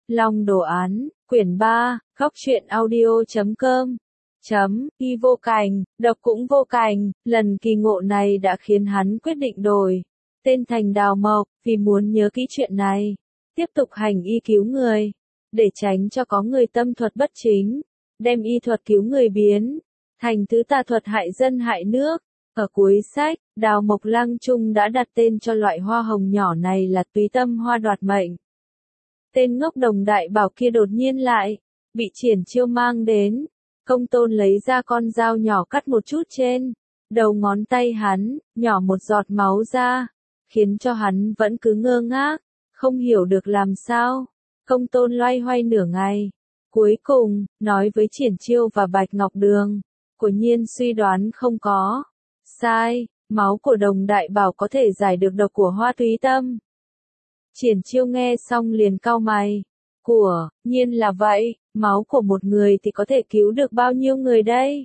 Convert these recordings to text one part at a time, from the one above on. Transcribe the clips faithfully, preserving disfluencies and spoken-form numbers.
Long đồ án, quyển ba, góc truyện audio chấm com. Chấm, y vô cành, độc cũng vô cành, lần kỳ ngộ này đã khiến hắn quyết định đổi tên thành Đào Mộc, vì muốn nhớ kỹ chuyện này, tiếp tục hành y cứu người, để tránh cho có người tâm thuật bất chính, đem y thuật cứu người biến thành thứ tà thuật hại dân hại nước. Ở cuối sách, Đào Mộc Lăng Trung đã đặt tên cho loại hoa hồng nhỏ này là Túy Tâm Hoa Đoạt Mệnh. Tên ngốc Đồng Đại Bảo kia đột nhiên lại bị Triển Chiêu mang đến. Công Tôn lấy ra con dao nhỏ cắt một chút trên đầu ngón tay hắn, nhỏ một giọt máu ra, khiến cho hắn vẫn cứ ngơ ngác, không hiểu được làm sao. Công Tôn loay hoay nửa ngày, cuối cùng nói với Triển Chiêu và Bạch Ngọc Đường, quả nhiên suy đoán không có sai, máu của Đồng Đại Bảo có thể giải được độc của hoa túy tâm. Triển Chiêu nghe xong liền cau mày, của nhiên là vậy, máu của một người thì có thể cứu được bao nhiêu người đây?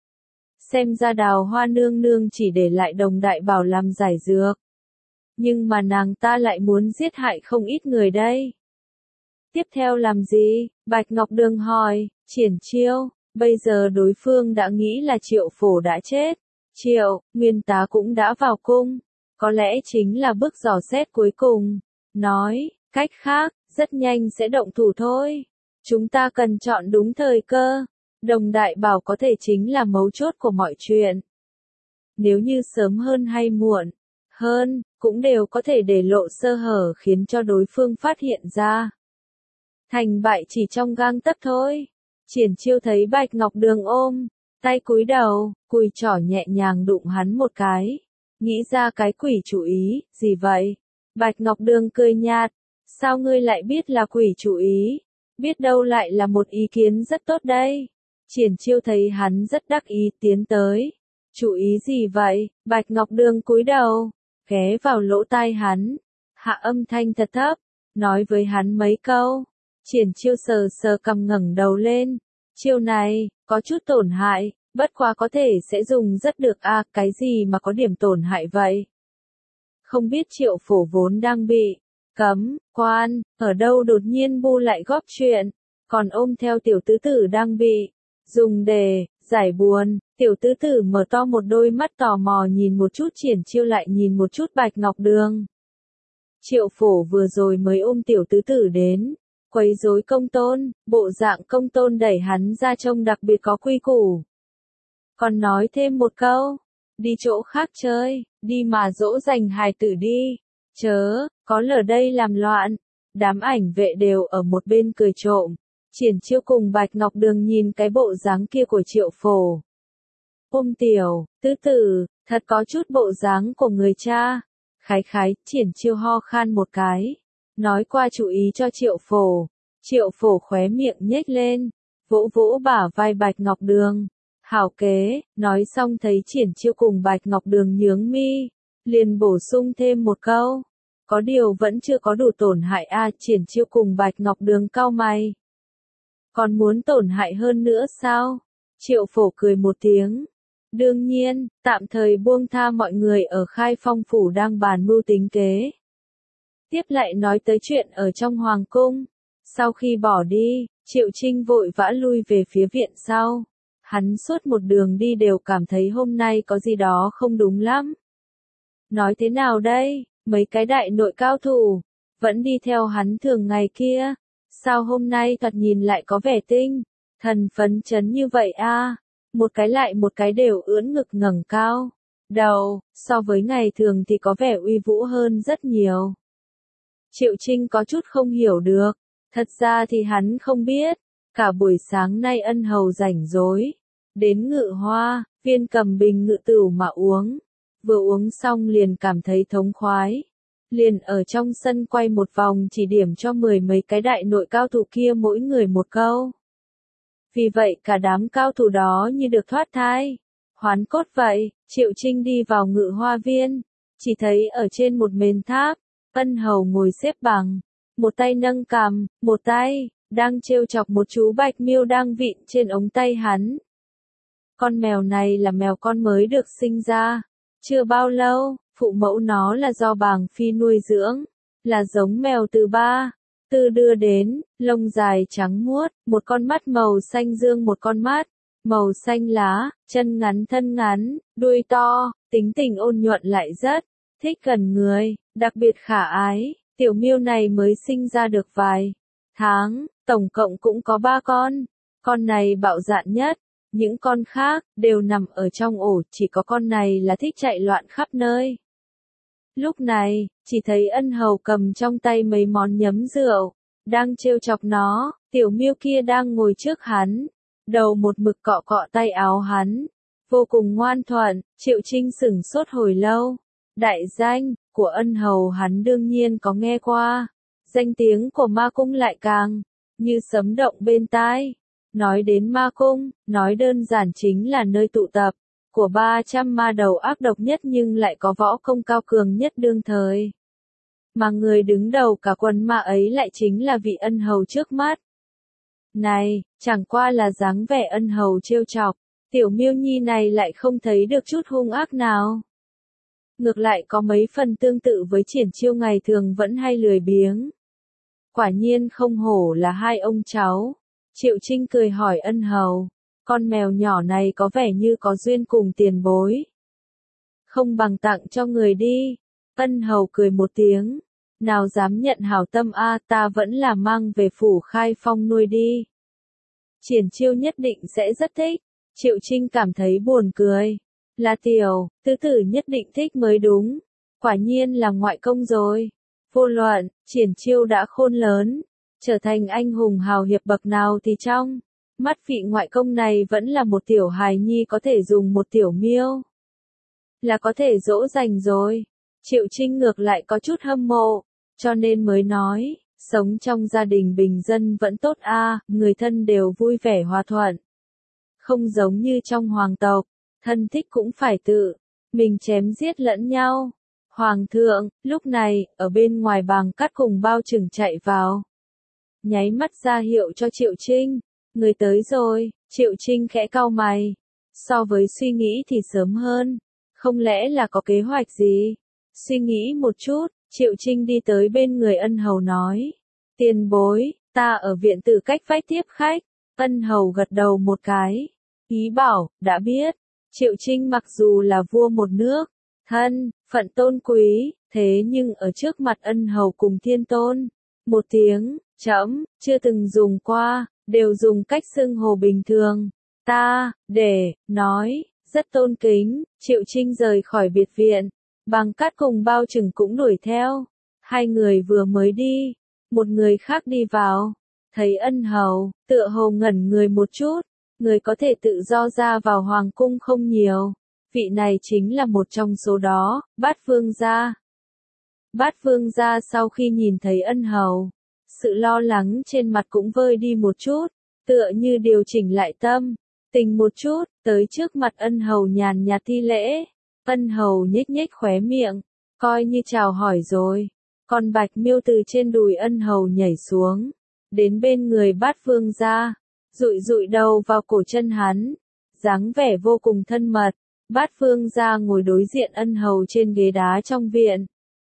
Xem ra Đào Hoa nương nương chỉ để lại Đồng Đại Bảo làm giải dược, nhưng mà nàng ta lại muốn giết hại không ít người đây. Tiếp theo làm gì? Bạch Ngọc Đường hỏi. Triển Chiêu, bây giờ đối phương đã nghĩ là Triệu Phổ đã chết, Triệu Nguyên Tá cũng đã vào cung, có lẽ chính là bước dò xét cuối cùng. Nói cách khác, rất nhanh sẽ động thủ thôi. Chúng ta cần chọn đúng thời cơ. Đồng Đại Bảo có thể chính là mấu chốt của mọi chuyện. Nếu như sớm hơn hay muộn hơn, cũng đều có thể để lộ sơ hở khiến cho đối phương phát hiện ra. Thành bại chỉ trong gang tấc thôi. Triển Chiêu thấy Bạch Ngọc Đường ôm tay cúi đầu, cùi trỏ nhẹ nhàng đụng hắn một cái. Nghĩ ra cái quỷ chủ ý, gì vậy? Bạch Ngọc Đường cười nhạt. Sao ngươi lại biết là quỷ chủ ý? Biết đâu lại là một ý kiến rất tốt đây. Triển Chiêu thấy hắn rất đắc ý tiến tới. Chủ ý gì vậy? Bạch Ngọc Đường cúi đầu, ghé vào lỗ tai hắn, hạ âm thanh thật thấp, nói với hắn mấy câu. Triển Chiêu sờ sờ cằm ngẩng đầu lên. Chiêu này, có chút tổn hại, bất quá có thể sẽ dùng rất được a à, cái gì mà có điểm tổn hại vậy? Không biết Triệu Phổ vốn đang bị cấm quan, ở đâu đột nhiên bu lại góp chuyện, còn ôm theo tiểu tứ tử đang bị dùng để giải buồn. Tiểu tứ tử mở to một đôi mắt tò mò nhìn một chút Triển Chiêu lại nhìn một chút Bạch Ngọc Đường. Triệu Phổ vừa rồi mới ôm tiểu tứ tử đến quấy rối Công Tôn, bộ dạng Công Tôn đẩy hắn ra trông đặc biệt có quy củ. Còn nói thêm một câu, đi chỗ khác chơi, đi mà dỗ dành hài tử đi, chớ có lờ đây làm loạn. Đám ảnh vệ đều ở một bên cười trộm. Triển Chiêu cùng Bạch Ngọc Đường nhìn cái bộ dáng kia của Triệu Phổ. Ôm tiểu tứ tử, thật có chút bộ dáng của người cha. Khái khái, Triển Chiêu ho khan một cái, nói qua chú ý cho Triệu Phổ. Triệu Phổ khóe miệng nhếch lên, vỗ vỗ bả vai Bạch Ngọc Đường. Hảo kế, nói xong thấy Triển Chiêu cùng Bạch Ngọc Đường nhướng mi, liền bổ sung thêm một câu. Có điều vẫn chưa có đủ tổn hại a à, Triển Chiêu cùng Bạch Ngọc Đường cau mày. Còn muốn tổn hại hơn nữa sao? Triệu Phổ cười một tiếng. Đương nhiên, tạm thời buông tha mọi người ở Khai Phong Phủ đang bàn mưu tính kế. Tiếp lại nói tới chuyện ở trong Hoàng Cung. Sau khi bỏ đi, Triệu Trinh vội vã lui về phía viện sau. Hắn suốt một đường đi đều cảm thấy hôm nay có gì đó không đúng lắm. Nói thế nào đây, mấy cái đại nội cao thủ, vẫn đi theo hắn thường ngày kia. Sao hôm nay thoạt nhìn lại có vẻ tinh thần phấn chấn như vậy a? Một cái lại một cái đều ưỡn ngực ngẩng cao đầu, so với ngày thường thì có vẻ uy vũ hơn rất nhiều. Triệu Trinh có chút không hiểu được, thật ra thì hắn không biết, cả buổi sáng nay ân hầu rảnh rỗi, đến Ngự Hoa, Viên cầm bình ngự tửu mà uống, vừa uống xong liền cảm thấy thống khoái. Liền ở trong sân quay một vòng chỉ điểm cho mười mấy cái đại nội cao thủ kia mỗi người một câu. Vì vậy cả đám cao thủ đó như được thoát thai, hoán cốt vậy. Triệu Trinh đi vào Ngự Hoa Viên, chỉ thấy ở trên một mền tháp, ân hầu ngồi xếp bằng, một tay nâng cằm, một tay đang trêu chọc một chú bạch miêu đang vịn trên ống tay hắn. Con mèo này là mèo con mới được sinh ra, chưa bao lâu. Phụ mẫu nó là do Bàng Phi nuôi dưỡng, là giống mèo từ ba, tư đưa đến, lông dài trắng muốt, một con mắt màu xanh dương một con mắt, màu xanh lá, chân ngắn thân ngắn, đuôi to, tính tình ôn nhuận lại rất, thích gần người, đặc biệt khả ái, tiểu miêu này mới sinh ra được vài tháng, tổng cộng cũng có ba con, con này bạo dạn nhất, những con khác, đều nằm ở trong ổ, chỉ có con này là thích chạy loạn khắp nơi. Lúc này, chỉ thấy ân hầu cầm trong tay mấy món nhấm rượu, đang trêu chọc nó, tiểu miêu kia đang ngồi trước hắn, đầu một mực cọ cọ tay áo hắn, vô cùng ngoan thuận, Triệu Trinh sửng sốt hồi lâu. Đại danh của ân hầu hắn đương nhiên có nghe qua, danh tiếng của ma cung lại càng như sấm động bên tai. Nói đến ma cung, nói đơn giản chính là nơi tụ tập của ba trăm ma đầu ác độc nhất nhưng lại có võ công cao cường nhất đương thời. Mà người đứng đầu cả quần ma ấy lại chính là vị ân hầu trước mắt. Này, chẳng qua là dáng vẻ ân hầu trêu chọc, tiểu miêu nhi này lại không thấy được chút hung ác nào. Ngược lại có mấy phần tương tự với Triển Chiêu ngày thường vẫn hay lười biếng. Quả nhiên không hổ là hai ông cháu. Triệu Trinh cười hỏi ân hầu, con mèo nhỏ này có vẻ như có duyên cùng tiền bối. Không bằng tặng cho người đi. Ân hầu cười một tiếng, nào dám nhận hảo tâm a, ta vẫn là mang về phủ Khai Phong nuôi đi. Triển Chiêu nhất định sẽ rất thích. Triệu Trinh cảm thấy buồn cười. Là tiểu, tứ tử nhất định thích mới đúng. Quả nhiên là ngoại công rồi. Vô luận, Triển Chiêu đã khôn lớn, trở thành anh hùng hào hiệp bậc nào thì trong mắt vị ngoại công này vẫn là một tiểu hài nhi có thể dùng một tiểu miêu là có thể dỗ dành rồi. Triệu Trinh ngược lại có chút hâm mộ, cho nên mới nói, sống trong gia đình bình dân vẫn tốt a, người thân đều vui vẻ hòa thuận. Không giống như trong hoàng tộc, thân thích cũng phải tự mình chém giết lẫn nhau. Hoàng thượng, lúc này, ở bên ngoài Bàng Cát cùng Bao Trừng chạy vào. Nháy mắt ra hiệu cho Triệu Trinh, người tới rồi. Triệu Trinh khẽ cau mày. So với suy nghĩ thì sớm hơn, không lẽ là có kế hoạch gì? Suy nghĩ một chút, Triệu Trinh đi tới bên người ân hầu nói. Tiền bối, ta ở viện tử cách vách tiếp khách. Ân hầu gật đầu một cái. Ý bảo, đã biết. Triệu Trinh mặc dù là vua một nước, thân phận tôn quý, thế nhưng ở trước mặt ân hầu cùng thiên tôn, một tiếng, trẫm, chưa từng dùng qua, đều dùng cách xưng hô bình thường. Ta, để, nói, rất tôn kính. Triệu Trinh rời khỏi biệt viện, Bàng Cát cùng Bao Trừng cũng đuổi theo. Hai người vừa mới đi, một người khác đi vào, thấy ân hầu, tựa hồ ngẩn người một chút, người có thể tự do ra vào hoàng cung không nhiều. Vị này chính là một trong số đó, Bát Vương gia. Bát Vương gia sau khi nhìn thấy ân hầu, sự lo lắng trên mặt cũng vơi đi một chút, tựa như điều chỉnh lại tâm tình một chút, tới trước mặt ân hầu nhàn nhạt thi lễ. Ân hầu nhếch nhếch khóe miệng, coi như chào hỏi rồi. Con bạch miêu từ trên đùi ân hầu nhảy xuống, đến bên người Bát Vương gia, dụi dụi đầu vào cổ chân hắn, dáng vẻ vô cùng thân mật. Bát Vương gia ngồi đối diện ân hầu trên ghế đá trong viện,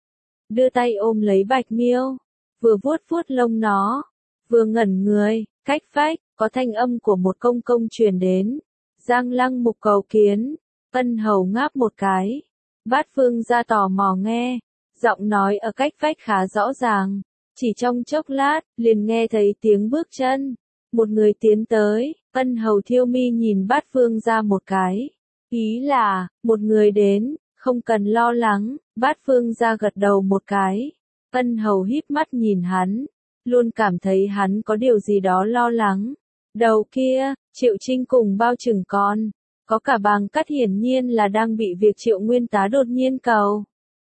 đưa tay ôm lấy bạch miêu, vừa vuốt vuốt lông nó, vừa ngẩn người. Cách vách, có thanh âm của một công công truyền đến. Giang Lăng mục cầu kiến. Ân hầu ngáp một cái. Bát Vương gia tò mò nghe, giọng nói ở cách vách khá rõ ràng. Chỉ trong chốc lát, liền nghe thấy tiếng bước chân, một người tiến tới. Ân hầu thiêu mi nhìn Bát Vương gia một cái, ý là, một người đến, không cần lo lắng. Bát Vương gia gật đầu một cái. Ân hầu híp mắt nhìn hắn, luôn cảm thấy hắn có điều gì đó lo lắng. Đầu kia, Triệu Trinh cùng Bao Trừng con, có cả Bàng Cát hiển nhiên là đang bị việc Triệu Nguyên Tá đột nhiên cầu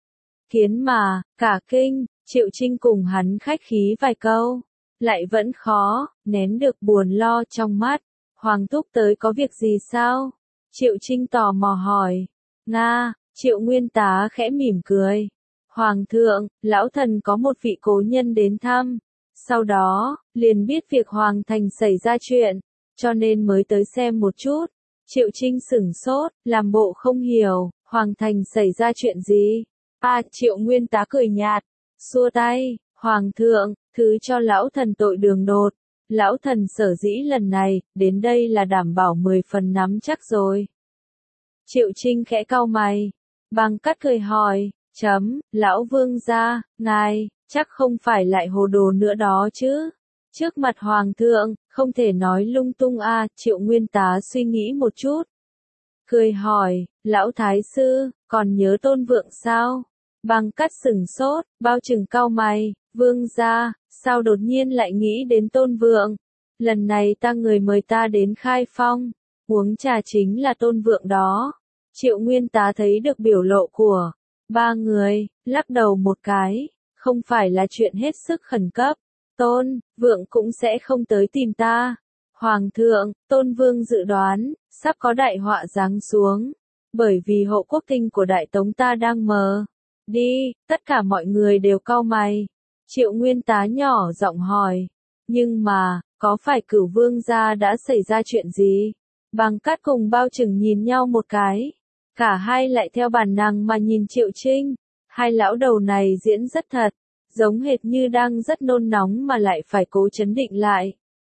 kiến mà, cả kinh. Triệu Trinh cùng hắn khách khí vài câu, lại vẫn khó nén được buồn lo trong mắt. Hoàng thúc tới có việc gì sao? Triệu Trinh tò mò hỏi. Nga, Triệu Nguyên Tá khẽ mỉm cười. Hoàng thượng, lão thần có một vị cố nhân đến thăm. Sau đó, liền biết việc Hoàng thành xảy ra chuyện, cho nên mới tới xem một chút. Triệu Trinh sửng sốt, làm bộ không hiểu, Hoàng thành xảy ra chuyện gì? À, Triệu Nguyên Tá cười nhạt, xua tay, Hoàng thượng, thứ cho lão thần tội đường đột. Lão thần sở dĩ lần này, đến đây là đảm bảo mười phần nắm chắc rồi. Triệu Trinh khẽ cau mày. Bàng Cát cười hỏi, chấm, lão vương gia, ngài, chắc không phải lại hồ đồ nữa đó chứ. Trước mặt hoàng thượng, không thể nói lung tung à, Triệu Nguyên Tá suy nghĩ một chút. Cười hỏi, lão thái sư, còn nhớ Tôn Vượng sao? Bàng Cát sửng sốt, bao trừng cau mày, vương gia, sao đột nhiên lại nghĩ đến Tôn Vượng? Lần này ta người mời ta đến khai phong, uống trà chính là Tôn Vượng đó. Triệu Nguyên Tá thấy được biểu lộ của ba người, lắc đầu một cái, không phải là chuyện hết sức khẩn cấp. Tôn Vượng cũng sẽ không tới tìm ta. Hoàng thượng, Tôn Vương dự đoán, sắp có đại họa giáng xuống, bởi vì hộ quốc tinh của Đại Tống ta đang mờ. Đi, tất cả mọi người đều cau mày. Triệu Nguyên Tá nhỏ giọng hỏi, nhưng mà, có phải Cửu Vương gia đã xảy ra chuyện gì? Bàng Cát cùng Bao Trừng nhìn nhau một cái, cả hai lại theo bản năng mà nhìn Triệu Trinh. Hai lão đầu này diễn rất thật, giống hệt như đang rất nôn nóng mà lại phải cố trấn định lại.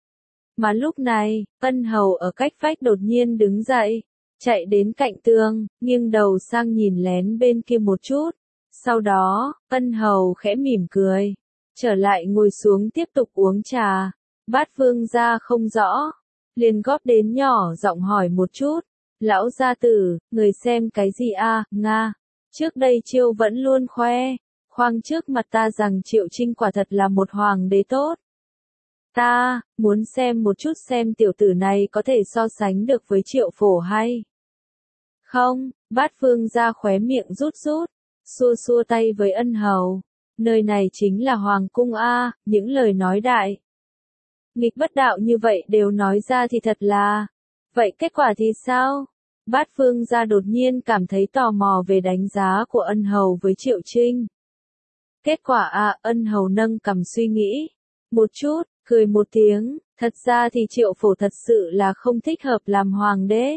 Mà lúc này, Ân Hầu ở cách vách đột nhiên đứng dậy, chạy đến cạnh tường, nghiêng đầu sang nhìn lén bên kia một chút. Sau đó, Ân Hầu khẽ mỉm cười, trở lại ngồi xuống tiếp tục uống trà. Bát Vương gia không rõ, liền góp đến nhỏ giọng hỏi một chút. Lão gia tử, người xem cái gì a, Nga? Trước đây Chiêu vẫn luôn khoe, khoang trước mặt ta rằng Triệu Trinh quả thật là một hoàng đế tốt. Ta, muốn xem một chút xem tiểu tử này có thể so sánh được với Triệu Phổ hay không. Bát Vương gia khóe miệng rút rút, xua xua tay với Ân Hầu. Nơi này chính là hoàng cung a, những lời nói đại nghịch bất đạo như vậy đều nói ra thì thật là. Vậy kết quả thì sao? Bát Vương gia đột nhiên cảm thấy tò mò về đánh giá của Ân Hầu với Triệu Trinh. Kết quả à, Ân Hầu nâng cằm suy nghĩ một chút, cười một tiếng, thật ra thì Triệu Phổ thật sự là không thích hợp làm hoàng đế.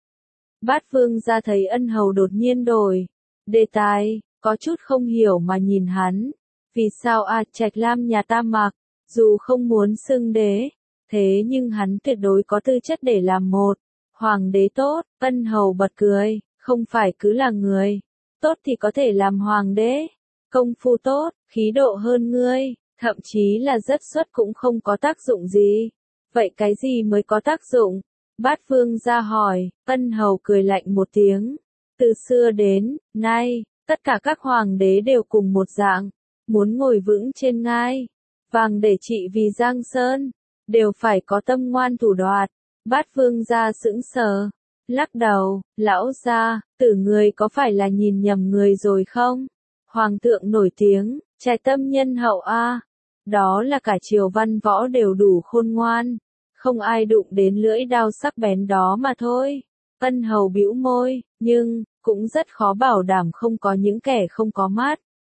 Bát Vương gia thấy Ân Hầu đột nhiên đổi đề tài, có chút không hiểu mà nhìn hắn. Vì sao à, Trạch Lam nhà ta mặc, dù không muốn xưng đế, thế nhưng hắn tuyệt đối có tư chất để làm một hoàng đế tốt. Ân Hầu bật cười, không phải cứ là người tốt thì có thể làm hoàng đế. Công phu tốt, khí độ hơn ngươi, thậm chí là rất xuất cũng không có tác dụng gì. Vậy cái gì mới có tác dụng? Bát Vương gia hỏi. Ân Hầu cười lạnh một tiếng. Từ xưa đến nay, tất cả các hoàng đế đều cùng một dạng, muốn ngồi vững trên ngai vàng để trị vì Giang Sơn, đều phải có tâm ngoan thủ đoạt. Bát Vương gia sững sờ, lắc đầu, lão gia, tử người có phải là nhìn nhầm người rồi không? Hoàng thượng nổi tiếng, trai tâm nhân hậu a, đó là cả triều văn võ đều đủ khôn ngoan, không ai đụng đến lưỡi đao sắc bén đó mà thôi. Ân Hầu bĩu môi, nhưng cũng rất khó bảo đảm không có những kẻ không có mắt.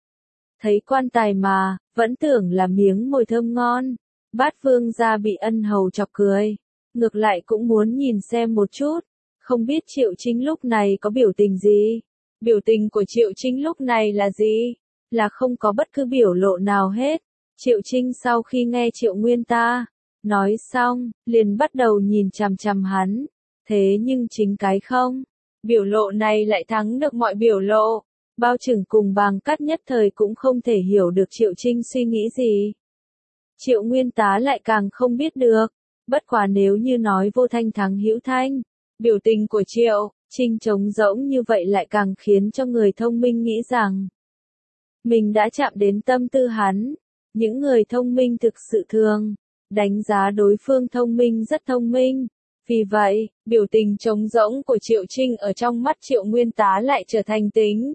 Thấy quan tài mà, vẫn tưởng là miếng mồi thơm ngon. Bát Vương gia bị Ân Hầu chọc cười, ngược lại cũng muốn nhìn xem một chút, không biết Triệu Trinh lúc này có biểu tình gì. Biểu tình của Triệu Trinh lúc này là gì? Là không có bất cứ biểu lộ nào hết. Triệu Trinh sau khi nghe Triệu Nguyên ta nói xong, liền bắt đầu nhìn chằm chằm hắn. Thế nhưng chính cái không, biểu lộ này lại thắng được mọi biểu lộ. Bao Trừng cùng Bàng Cát nhất thời cũng không thể hiểu được Triệu Trinh suy nghĩ gì. Triệu Nguyên tá lại càng không biết được. Bất quá nếu như nói vô thanh thắng hữu thanh, biểu tình của Triệu Trinh trống rỗng như vậy lại càng khiến cho người thông minh nghĩ rằng mình đã chạm đến tâm tư hắn. Những người thông minh thực sự thường đánh giá đối phương thông minh rất thông minh. Vì vậy, biểu tình trống rỗng của Triệu Trinh ở trong mắt Triệu Nguyên tá lại trở thành tính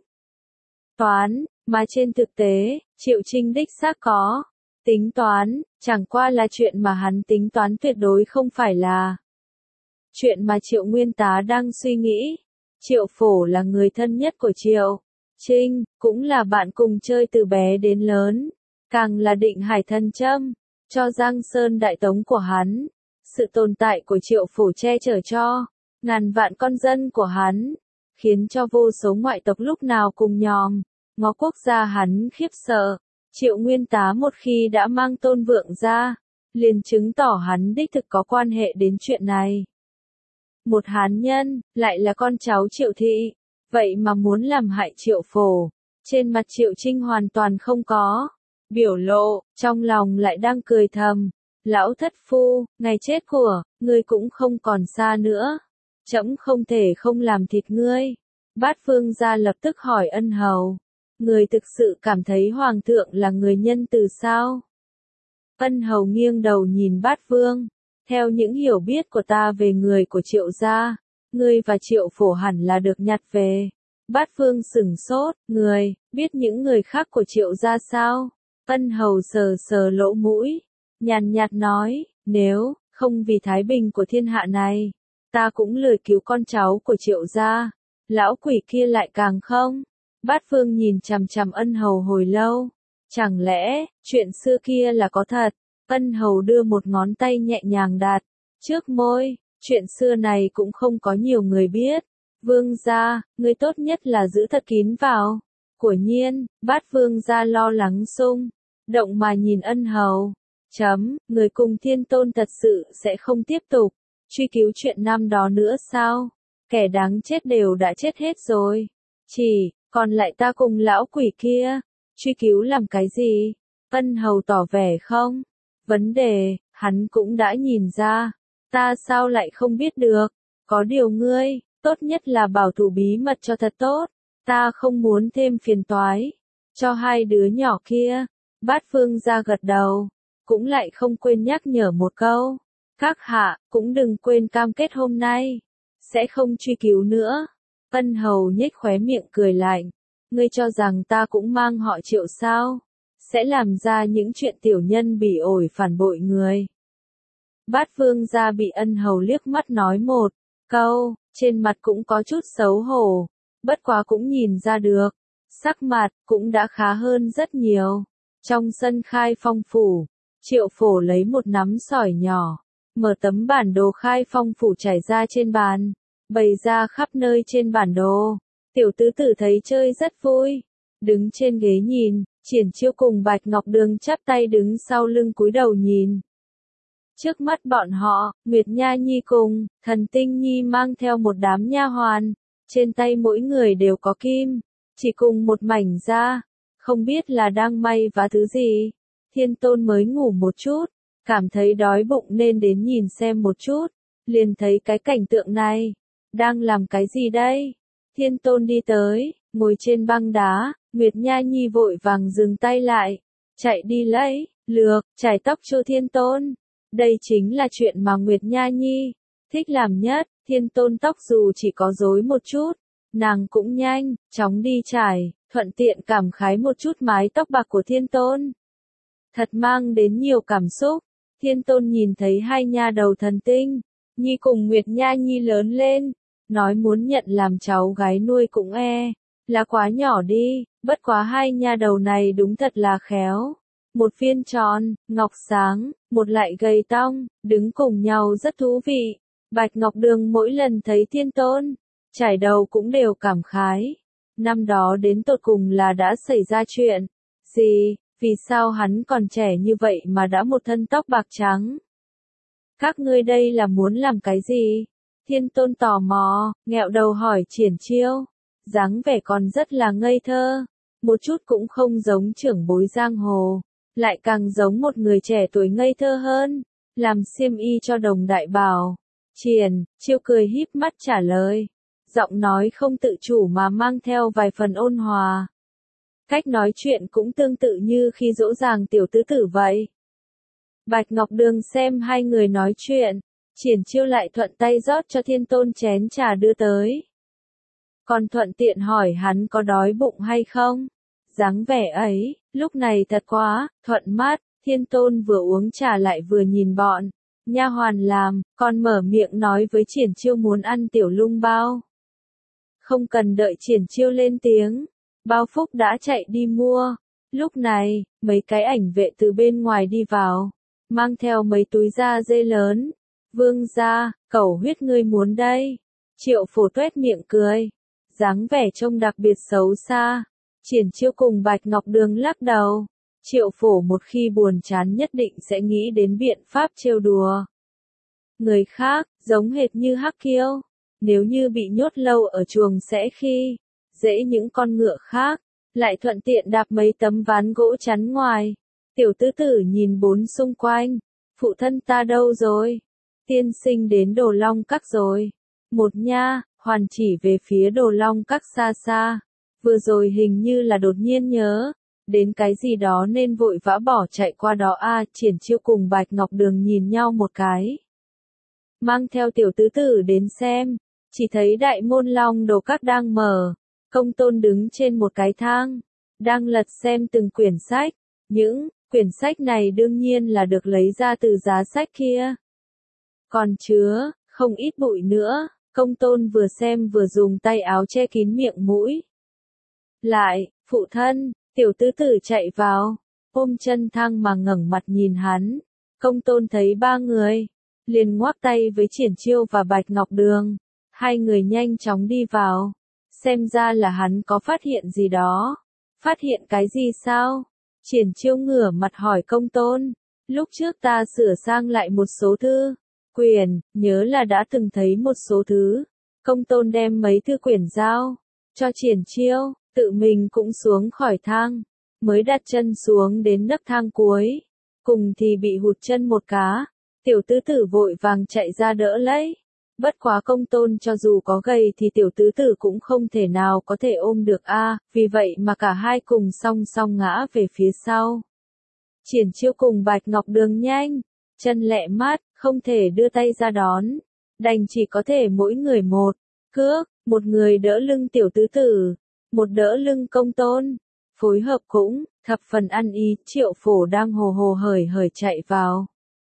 toán, mà trên thực tế, Triệu Trinh đích xác có tính toán, chẳng qua là chuyện mà hắn tính toán tuyệt đối không phải là chuyện mà Triệu Nguyên tá đang suy nghĩ. Triệu Phổ là người thân nhất của Triệu Trinh, cũng là bạn cùng chơi từ bé đến lớn, càng là định hải thần châm cho Giang Sơn Đại Tống của hắn. Sự tồn tại của Triệu Phổ che chở cho ngàn vạn con dân của hắn, khiến cho vô số ngoại tộc lúc nào cùng nhòm ngó quốc gia hắn khiếp sợ. Triệu Nguyên Tá một khi đã mang Tôn Vượng ra, liền chứng tỏ hắn đích thực có quan hệ đến chuyện này. Một hán nhân, lại là con cháu Triệu Thị, vậy mà muốn làm hại Triệu Phổ. Trên mặt Triệu Trinh hoàn toàn không có biểu lộ, trong lòng lại đang cười thầm. Lão thất phu, ngày chết của ngươi cũng không còn xa nữa. Trẫm không thể không làm thịt ngươi. Bát Vương gia lập tức hỏi Ân Hầu. Người thực sự cảm thấy Hoàng thượng là người nhân từ sao? Ân Hầu nghiêng đầu nhìn Bát Vương. Theo những hiểu biết của ta về người của Triệu gia, ngươi và Triệu Phổ hẳn là được nhặt về. Bát Vương sửng sốt, người, biết những người khác của Triệu gia sao? Ân Hầu sờ sờ lỗ mũi, nhàn nhạt nói, nếu không vì thái bình của thiên hạ này, ta cũng lười cứu con cháu của Triệu gia. Lão quỷ kia lại càng không. Bát Vương nhìn chằm chằm Ân Hầu hồi lâu. Chẳng lẽ, chuyện xưa kia là có thật? Ân Hầu đưa một ngón tay nhẹ nhàng đặt trước môi, chuyện xưa này cũng không có nhiều người biết. Vương gia, ngươi tốt nhất là giữ thật kín vào. Của nhiên, Bát Vương gia lo lắng sung động mà nhìn Ân Hầu. Chấm, người cùng Thiên Tôn thật sự sẽ không tiếp tục truy cứu chuyện năm đó nữa sao? Kẻ đáng chết đều đã chết hết rồi. Chỉ còn lại ta cùng lão quỷ kia. Truy cứu làm cái gì? Ân Hầu tỏ vẻ không. Vấn đề, hắn cũng đã nhìn ra. Ta sao lại không biết được? Có điều ngươi, tốt nhất là bảo thủ bí mật cho thật tốt. Ta không muốn thêm phiền toái cho hai đứa nhỏ kia. Bát Vương gia gật đầu, cũng lại không quên nhắc nhở một câu. Các hạ, cũng đừng quên cam kết hôm nay. Sẽ không truy cứu nữa. Ân Hầu nhếch khóe miệng cười lạnh. Ngươi cho rằng ta cũng mang họ Triệu sao? Sẽ làm ra những chuyện tiểu nhân bỉ ổi phản bội người. Bát Vương gia bị Ân Hầu liếc mắt nói một câu, trên mặt cũng có chút xấu hổ. Bất quá cũng nhìn ra được. Sắc mặt cũng đã khá hơn rất nhiều. Trong sân Khai Phong phủ, Triệu Phổ lấy một nắm sỏi nhỏ, mở tấm bản đồ Khai Phong phủ trải ra trên bàn, bày ra khắp nơi trên bản đồ. Tiểu tứ tử thấy chơi rất vui, đứng trên ghế nhìn, Triển Chiêu cùng Bạch Ngọc Đường chắp tay đứng sau lưng cúi đầu nhìn. Trước mắt bọn họ, Nguyệt Nha Nhi cùng Thần Tinh Nhi mang theo một đám nha hoàn, trên tay mỗi người đều có kim, chỉ cùng một mảnh da, không biết là đang may vá thứ gì. Thiên Tôn mới ngủ một chút, cảm thấy đói bụng nên đến nhìn xem một chút, liền thấy cái cảnh tượng này. Đang làm cái gì đây? Thiên Tôn đi tới, ngồi trên băng đá, Nguyệt Nha Nhi vội vàng dừng tay lại, chạy đi lấy, lược, chải tóc cho Thiên Tôn. Đây chính là chuyện mà Nguyệt Nha Nhi thích làm nhất. Thiên Tôn tóc dù chỉ có rối một chút, nàng cũng nhanh, chóng đi chải, thuận tiện cảm khái một chút mái tóc bạc của Thiên Tôn. Thật mang đến nhiều cảm xúc. Thiên Tôn nhìn thấy hai nha đầu Thần Tinh Nhi cùng Nguyệt Nha Nhi lớn lên, nói muốn nhận làm cháu gái nuôi cũng e là quá nhỏ đi, bất quá hai nha đầu này đúng thật là khéo. Một viên tròn, ngọc sáng, một lại gầy tong, đứng cùng nhau rất thú vị. Bạch Ngọc Đường mỗi lần thấy Thiên Tôn chải đầu cũng đều cảm khái. Năm đó đến tột cùng là đã xảy ra chuyện gì, vì sao hắn còn trẻ như vậy mà đã một thân tóc bạc trắng? Các ngươi đây là muốn làm cái gì? Thiên Tôn tò mò, nghẹo đầu hỏi Triển Chiêu. Dáng vẻ còn rất là ngây thơ, một chút cũng không giống trưởng bối giang hồ, lại càng giống một người trẻ tuổi ngây thơ hơn, làm xiêm y cho Đồng Đại Bảo. Triển Chiêu cười híp mắt trả lời, giọng nói không tự chủ mà mang theo vài phần ôn hòa. Cách nói chuyện cũng tương tự như khi dỗ dàng tiểu tứ tử vậy. Bạch Ngọc Đường xem hai người nói chuyện, Triển Chiêu lại thuận tay rót cho Thiên Tôn chén trà đưa tới. Còn thuận tiện hỏi hắn có đói bụng hay không. Dáng vẻ ấy, lúc này thật quá, thuận mắt. Thiên Tôn vừa uống trà lại vừa nhìn bọn nha hoàn làm, còn mở miệng nói với Triển Chiêu muốn ăn tiểu lung bao. Không cần đợi Triển Chiêu lên tiếng, Bao Phúc đã chạy đi mua. Lúc này, mấy cái ảnh vệ từ bên ngoài đi vào, mang theo mấy túi da dê lớn. Vương gia, cẩu huyết ngươi muốn đây. Triệu Phổ tuét miệng cười, dáng vẻ trông đặc biệt xấu xa. Triển Chiêu cùng Bạch Ngọc Đường lắc đầu, Triệu Phổ một khi buồn chán nhất định sẽ nghĩ đến biện pháp trêu đùa người khác, giống hệt như Hắc Kiêu. Nếu như bị nhốt lâu ở chuồng sẽ khi dễ những con ngựa khác, lại thuận tiện đạp mấy tấm ván gỗ chắn ngoài. Tiểu tứ tử nhìn bốn xung quanh, phụ thân ta đâu rồi? Tiên sinh đến Đồ Long Các rồi. Một nha, hoàn chỉ về phía Đồ Long Các xa xa. Vừa rồi hình như là đột nhiên nhớ đến cái gì đó nên vội vã bỏ chạy qua đó a. À, Triển Chiêu cùng Bạch Ngọc Đường nhìn nhau một cái, mang theo tiểu tứ tử đến xem, chỉ thấy đại môn Long Đồ Các đang mở, Công Tôn đứng trên một cái thang, đang lật xem từng quyển sách. Những quyển sách này đương nhiên là được lấy ra từ giá sách kia, còn chứa không ít bụi nữa. Công Tôn vừa xem vừa dùng tay áo che kín miệng mũi. Lại, phụ thân, tiểu tứ tử chạy vào, ôm chân thang mà ngẩng mặt nhìn hắn. Công Tôn thấy ba người, liền ngoắc tay với Triển Chiêu và Bạch Ngọc Đường. Hai người nhanh chóng đi vào. Xem ra là hắn có phát hiện gì đó. Phát hiện cái gì sao? Triển Chiêu ngửa mặt hỏi Công Tôn. Lúc trước ta sửa sang lại một số thư quyển, nhớ là đã từng thấy một số thứ. Công Tôn đem mấy thư quyển giao cho Triển Chiêu, tự mình cũng xuống khỏi thang, mới đặt chân xuống đến nấc thang cuối, cùng thì bị hụt chân một cá. Tiểu tứ tử vội vàng chạy ra đỡ lấy. Bất quá Công Tôn cho dù có gầy thì tiểu tứ tử cũng không thể nào có thể ôm được a, à, vì vậy mà cả hai cùng song song ngã về phía sau. Triển Chiêu cùng Bạch Ngọc Đường nhanh chân lẹ mắt, không thể đưa tay ra đón, đành chỉ có thể mỗi người một cước, một người đỡ lưng tiểu tứ tử, một đỡ lưng Công Tôn, phối hợp cũng thập phần ăn ý. Triệu Phổ đang hồ hồ hởi hởi chạy vào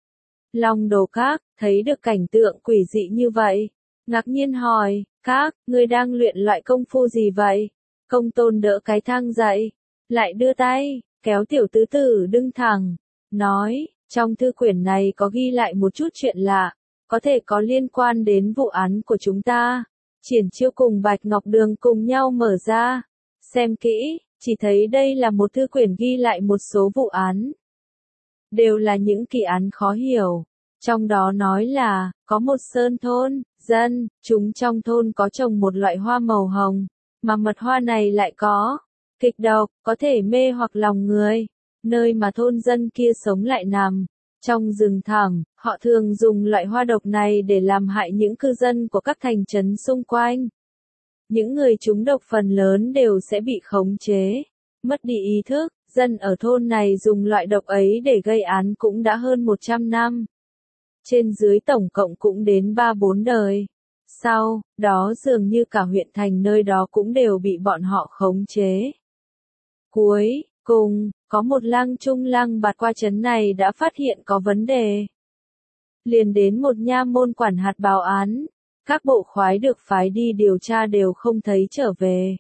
Long Đồ Các, thấy được cảnh tượng quỷ dị như vậy, ngạc nhiên hỏi, các, ngươi đang luyện loại công phu gì vậy? Công Tôn đỡ cái thang dậy, lại đưa tay, kéo tiểu tứ tử đứng thẳng, nói, trong thư quyển này có ghi lại một chút chuyện lạ, có thể có liên quan đến vụ án của chúng ta. Triển Chiêu cùng Bạch Ngọc Đường cùng nhau mở ra, xem kỹ, chỉ thấy đây là một thư quyển ghi lại một số vụ án. Đều là những kỳ án khó hiểu. Trong đó nói là, có một sơn thôn, dân, chúng trong thôn có trồng một loại hoa màu hồng, mà mật hoa này lại có kịch độc, có thể mê hoặc lòng người. Nơi mà thôn dân kia sống lại nằm trong rừng thẳm, họ thường dùng loại hoa độc này để làm hại những cư dân của các thành trấn xung quanh. Những người trúng độc phần lớn đều sẽ bị khống chế, mất đi ý thức. Dân ở thôn này dùng loại độc ấy để gây án cũng đã hơn một trăm năm. Trên dưới tổng cộng cũng đến ba bốn đời. Sau đó dường như cả huyện thành nơi đó cũng đều bị bọn họ khống chế. Cuối cùng, có một lang trung lang bạt qua trấn này đã phát hiện có vấn đề. Liền đến một nha môn quản hạt báo án. Các bộ khoái được phái đi điều tra đều không thấy trở về.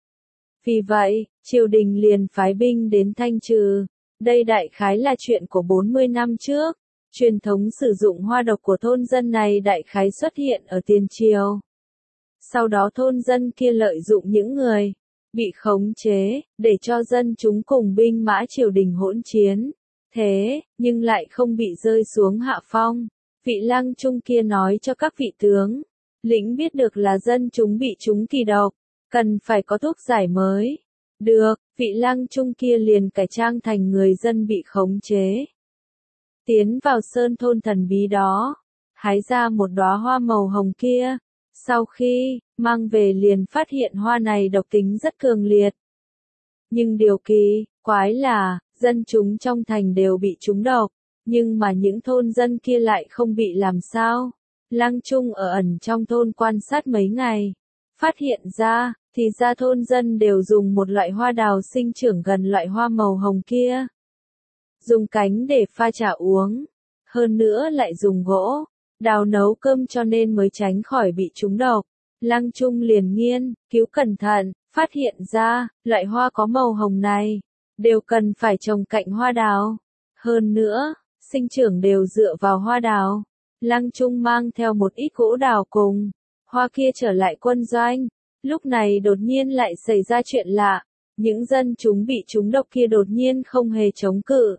Vì vậy, triều đình liền phái binh đến thanh trừ. Đây đại khái là chuyện của bốn mươi năm trước. Truyền thống sử dụng hoa độc của thôn dân này đại khái xuất hiện ở tiền triều. Sau đó thôn dân kia lợi dụng những người bị khống chế, để cho dân chúng cùng binh mã triều đình hỗn chiến. Thế, nhưng lại không bị rơi xuống hạ phong. Vị lang trung kia nói cho các vị tướng lĩnh biết được là dân chúng bị trúng kỳ độc, cần phải có thuốc giải mới. Được, vị lang trung kia liền cải trang thành người dân bị khống chế. Tiến vào sơn thôn thần bí đó, hái ra một đóa hoa màu hồng kia. Sau khi mang về liền phát hiện hoa này độc tính rất cường liệt. Nhưng điều kỳ quái là, dân chúng trong thành đều bị trúng độc, nhưng mà những thôn dân kia lại không bị làm sao. Lang Trung ở ẩn trong thôn quan sát mấy ngày, phát hiện ra, thì ra thôn dân đều dùng một loại hoa đào sinh trưởng gần loại hoa màu hồng kia. Dùng cánh để pha trà uống, hơn nữa lại dùng gỗ đào nấu cơm cho nên mới tránh khỏi bị trúng độc. Lang Trung liền nghiên cứu cẩn thận, phát hiện ra, loại hoa có màu hồng này, đều cần phải trồng cạnh hoa đào. Hơn nữa, sinh trưởng đều dựa vào hoa đào. Lang Trung mang theo một ít gỗ đào cùng hoa kia trở lại quân doanh. Lúc này đột nhiên lại xảy ra chuyện lạ. những dân chúng bị trúng độc kia đột nhiên không hề chống cự.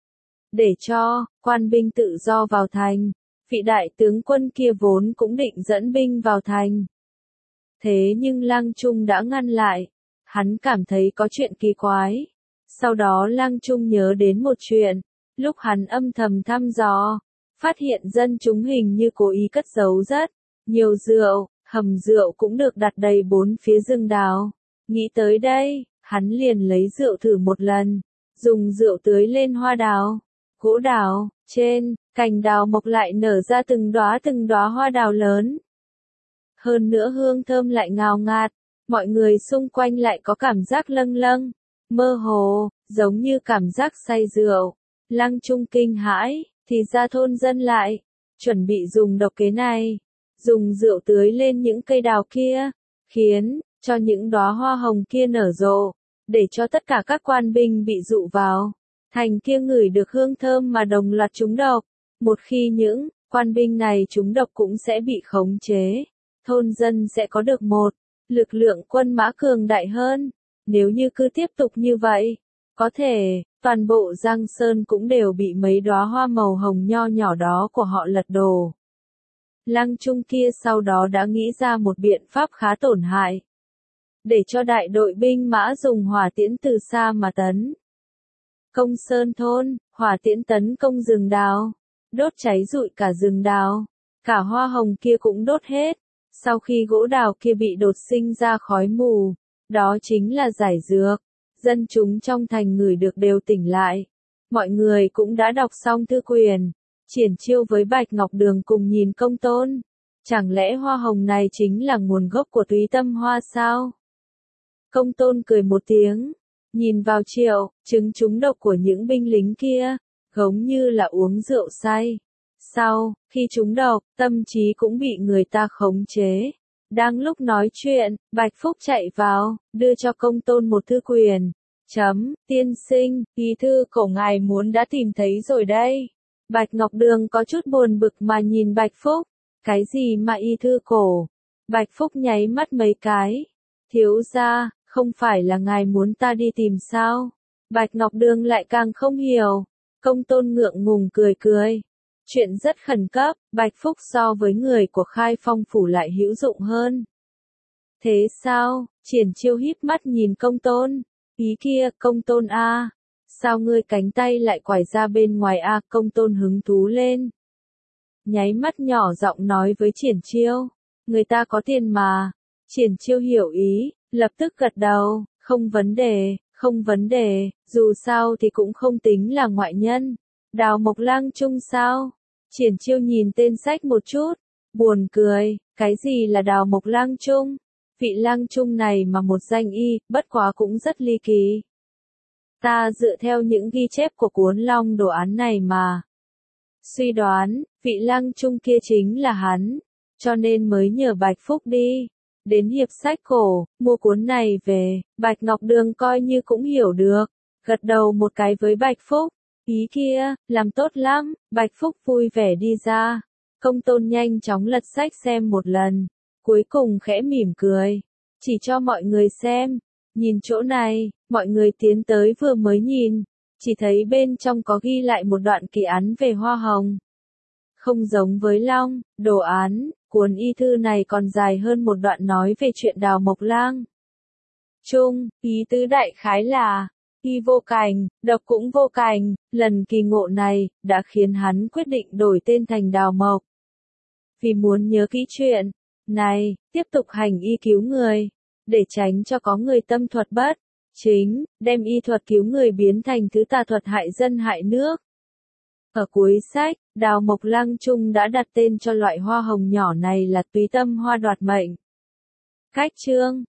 Để cho quan binh tự do vào thành, vị đại tướng quân kia vốn cũng định dẫn binh vào thành. Thế nhưng Lăng Trung đã ngăn lại, hắn cảm thấy có chuyện kỳ quái. Sau đó Lăng Trung nhớ đến một chuyện, lúc hắn âm thầm thăm dò, phát hiện dân chúng hình như cố ý cất giấu rất nhiều rượu, hầm rượu cũng được đặt đầy bốn phía rừng đào. Nghĩ tới đây, hắn liền lấy rượu thử một lần, dùng rượu tưới lên hoa đào, gỗ đào, trên cành đào mọc lại nở ra từng đóa từng đóa hoa đào lớn. Hơn nữa hương thơm lại ngào ngạt, mọi người xung quanh lại có cảm giác lâng lâng, mơ hồ, giống như cảm giác say rượu. Lăng Trung kinh hãi, thì ra thôn dân lại chuẩn bị dùng độc kế này, dùng rượu tưới lên những cây đào kia, khiến cho những đóa hoa hồng kia nở rộ, để cho tất cả các quan binh bị dụ vào thành kia ngửi được hương thơm mà đồng loạt trúng độc. Một khi những quan binh này trúng độc cũng sẽ bị khống chế, thôn dân sẽ có được một lực lượng quân mã cường đại hơn. Nếu như cứ tiếp tục như vậy, có thể toàn bộ Giang Sơn cũng đều bị mấy đóa hoa màu hồng nho nhỏ đó của họ lật đổ. Lăng Trung kia sau đó đã nghĩ ra một biện pháp khá tổn hại, để cho đại đội binh mã dùng hỏa tiễn từ xa mà tấn công Sơn thôn. Hỏa tiễn tấn công rừng đào, đốt cháy rụi cả rừng đào, cả hoa hồng kia cũng đốt hết. Sau khi gỗ đào kia bị đốt sinh ra khói mù, đó chính là giải dược. Dân chúng trong thành ngửi được đều tỉnh lại. Mọi người cũng đã đọc xong thư quyền. Triển Chiêu với Bạch Ngọc Đường cùng nhìn Công Tôn. Chẳng lẽ hoa hồng này chính là nguồn gốc của Túy Tâm Hoa sao? Công Tôn cười một tiếng, nhìn vào Triệu, chứng trúng độc của những binh lính kia, giống như là uống rượu say. Sau khi trúng độc, tâm trí cũng bị người ta khống chế. Đang lúc nói chuyện, Bạch Phúc chạy vào, đưa cho Công Tôn một thư quyền. Chấm, tiên sinh, ý thư cổ ngài muốn đã tìm thấy rồi đây. Bạch Ngọc Đường có chút buồn bực mà nhìn Bạch Phúc. Cái gì mà y thư cổ? Bạch Phúc nháy mắt mấy cái. Thiếu gia, không phải là ngài muốn ta đi tìm sao? Bạch Ngọc Đường lại càng không hiểu. Công Tôn ngượng ngùng cười cười. Chuyện rất khẩn cấp, Bạch Phúc so với người của Khai Phong phủ lại hữu dụng hơn. Thế sao? Triển Chiêu híp mắt nhìn Công Tôn. Ý kia, Công Tôn a, sao ngươi cánh tay lại quải ra bên ngoài a? Công Tôn hứng thú lên. Nháy mắt nhỏ giọng nói với Triển Chiêu. Người ta có tiền mà. Triển Chiêu hiểu ý, lập tức gật đầu. Không vấn đề, không vấn đề, dù sao thì cũng không tính là ngoại nhân. Đào Mộc Lang Trung sao? Triển Chiêu nhìn tên sách một chút, buồn cười, cái gì là Đào Mộc Lang Trung? Vị Lang Trung này mà một danh y, bất quá cũng rất ly kỳ. Ta dựa theo những ghi chép của cuốn Long đồ án này mà suy đoán, vị Lang Trung kia chính là hắn, cho nên mới nhờ Bạch Phúc đi đến hiệp sách cổ, mua cuốn này về. Bạch Ngọc Đường coi như cũng hiểu được, gật đầu một cái với Bạch Phúc. Ý kia, làm tốt lắm. Bạch Phúc vui vẻ đi ra. Công Tôn nhanh chóng lật sách xem một lần, cuối cùng khẽ mỉm cười, chỉ cho mọi người xem. Nhìn chỗ này, mọi người tiến tới vừa mới nhìn, chỉ thấy bên trong có ghi lại một đoạn kỳ án về hoa hồng. Không giống với Long đồ án, cuốn y thư này còn dài hơn một đoạn nói về chuyện Đào Mộc Lang Trung. Ý tứ đại khái là y vô cành, độc cũng vô cành. Lần kỳ ngộ này đã khiến hắn quyết định đổi tên thành Đào Mộc. Vì muốn nhớ kỹ chuyện này, tiếp tục hành y cứu người, để tránh cho có người tâm thuật bất chính, đem y thuật cứu người biến thành thứ tà thuật hại dân hại nước. Ở cuối sách, Đào Mộc Lang Trung đã đặt tên cho loại hoa hồng nhỏ này là Túy Tâm Hoa đoạt mệnh. Cách chương